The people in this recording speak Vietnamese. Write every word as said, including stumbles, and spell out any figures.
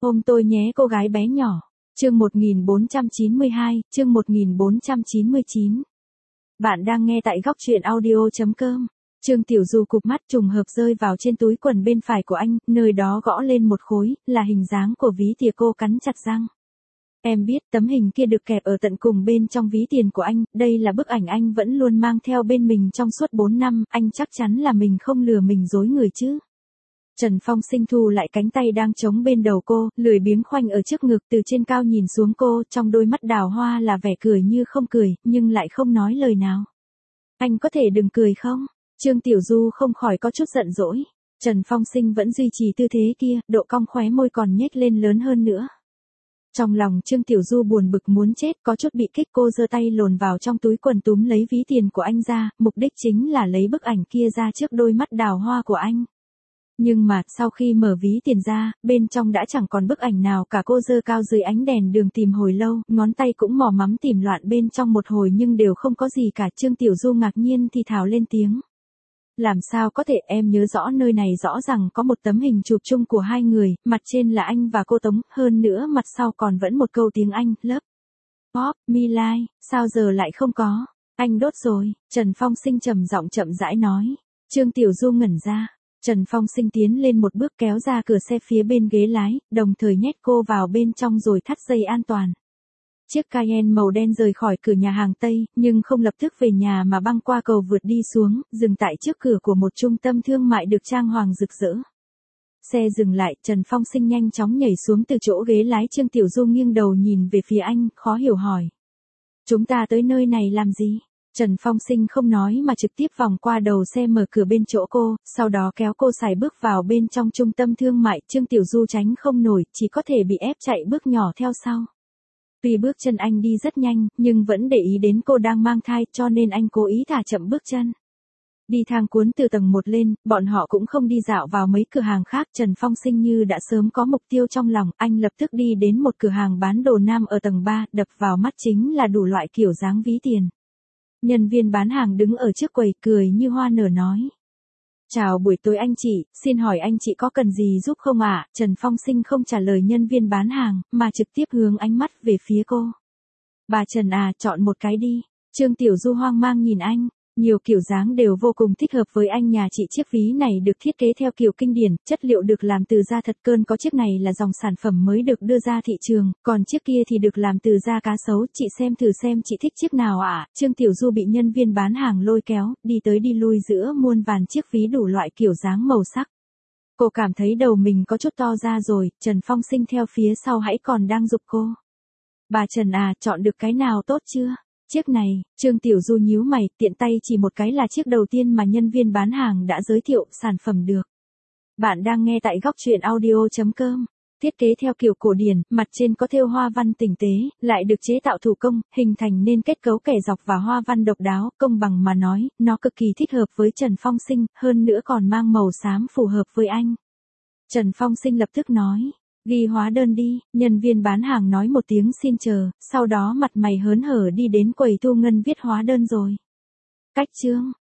Ôm tôi nhé cô gái bé nhỏ. Chương một nghìn bốn trăm chín mươi hai, chương một nghìn bốn trăm chín mươi chín. Bạn đang nghe tại góc truyện audio chấm com. Trương Tiểu Du cụp mắt trùng hợp rơi vào trên túi quần bên phải của anh, nơi đó gõ lên một khối, là hình dáng của ví tiền. Cô cắn chặt răng. Em biết tấm hình kia được kẹp ở tận cùng bên trong ví tiền của anh, đây là bức ảnh anh vẫn luôn mang theo bên mình trong suốt bốn năm, anh chắc chắn là mình không lừa mình dối người chứ. Trần Phong Sinh thu lại cánh tay đang chống bên đầu cô, lười biếng khoanh ở trước ngực, từ trên cao nhìn xuống cô, trong đôi mắt đào hoa là vẻ cười như không cười, nhưng lại không nói lời nào. Anh có thể đừng cười không? Trương Tiểu Du không khỏi có chút giận dỗi. Trần Phong Sinh vẫn duy trì tư thế kia, độ cong khóe môi còn nhếch lên lớn hơn nữa. Trong lòng Trương Tiểu Du buồn bực muốn chết, có chút bị kích, cô giơ tay lồn vào trong túi quần túm lấy ví tiền của anh ra, mục đích chính là lấy bức ảnh kia ra trước đôi mắt đào hoa của anh. Nhưng mà, sau khi mở ví tiền ra, bên trong đã chẳng còn bức ảnh nào cả. Cô giơ cao dưới ánh đèn đường tìm hồi lâu, ngón tay cũng mò mắm tìm loạn bên trong một hồi nhưng đều không có gì cả. Trương Tiểu Du ngạc nhiên thì thào lên tiếng. Làm sao có thể, em nhớ rõ nơi này rõ ràng có một tấm hình chụp chung của hai người, mặt trên là anh và cô Tống, hơn nữa mặt sau còn vẫn một câu tiếng Anh, love, pop, me like, sao giờ lại không có, anh đốt rồi, Trần Phong Sinh trầm giọng chậm rãi nói. Trương Tiểu Du ngẩn ra. Trần Phong Sinh tiến lên một bước kéo ra cửa xe phía bên ghế lái, đồng thời nhét cô vào bên trong rồi thắt dây an toàn. Chiếc Cayenne màu đen rời khỏi cửa nhà hàng Tây, nhưng không lập tức về nhà mà băng qua cầu vượt đi xuống, dừng tại trước cửa của một trung tâm thương mại được trang hoàng rực rỡ. Xe dừng lại, Trần Phong Sinh nhanh chóng nhảy xuống từ chỗ ghế lái. Trương Tiểu Du nghiêng đầu nhìn về phía anh, khó hiểu hỏi. Chúng ta tới nơi này làm gì? Trần Phong Sinh không nói mà trực tiếp vòng qua đầu xe mở cửa bên chỗ cô, sau đó kéo cô xài bước vào bên trong trung tâm thương mại. Trương Tiểu Du tránh không nổi, chỉ có thể bị ép chạy bước nhỏ theo sau. Tuy bước chân anh đi rất nhanh, nhưng vẫn để ý đến cô đang mang thai, cho nên anh cố ý thả chậm bước chân. Đi thang cuốn từ tầng một lên, bọn họ cũng không đi dạo vào mấy cửa hàng khác. Trần Phong Sinh như đã sớm có mục tiêu trong lòng, anh lập tức đi đến một cửa hàng bán đồ nam ở tầng ba, đập vào mắt chính là đủ loại kiểu dáng ví tiền. Nhân viên bán hàng đứng ở trước quầy cười như hoa nở nói. Chào buổi tối anh chị, xin hỏi anh chị có cần gì giúp không ạ? À? Trần Phong Sinh không trả lời nhân viên bán hàng, mà trực tiếp hướng ánh mắt về phía cô. Bà Trần à, chọn một cái đi. Trương Tiểu Du hoang mang nhìn anh. Nhiều kiểu dáng đều vô cùng thích hợp với anh nhà chị. Chiếc ví này được thiết kế theo kiểu kinh điển, chất liệu được làm từ da thật cơn. Có chiếc này là dòng sản phẩm mới được đưa ra thị trường, còn chiếc kia thì được làm từ da cá sấu. Chị xem thử xem chị thích chiếc nào ạ? À? Trương Tiểu Du bị nhân viên bán hàng lôi kéo, đi tới đi lui giữa muôn vàn chiếc ví đủ loại kiểu dáng màu sắc. Cô cảm thấy đầu mình có chút to ra rồi. Trần Phong Sinh theo phía sau hãy còn đang giục cô. Bà Trần à, chọn được cái nào tốt chưa? Chiếc này, Trương Tiểu Du nhíu mày, tiện tay chỉ một cái là chiếc đầu tiên mà nhân viên bán hàng đã giới thiệu, sản phẩm được. Bạn đang nghe tại góc truyện audio chấm com. Thiết kế theo kiểu cổ điển, mặt trên có thêu hoa văn tinh tế, lại được chế tạo thủ công, hình thành nên kết cấu kẻ dọc và hoa văn độc đáo. Công bằng mà nói, nó cực kỳ thích hợp với Trần Phong Sinh, hơn nữa còn mang màu xám phù hợp với anh. Trần Phong Sinh lập tức nói. Ghi hóa đơn đi, nhân viên bán hàng nói một tiếng xin chờ, sau đó mặt mày hớn hở đi đến quầy thu ngân viết hóa đơn rồi. Cách chương,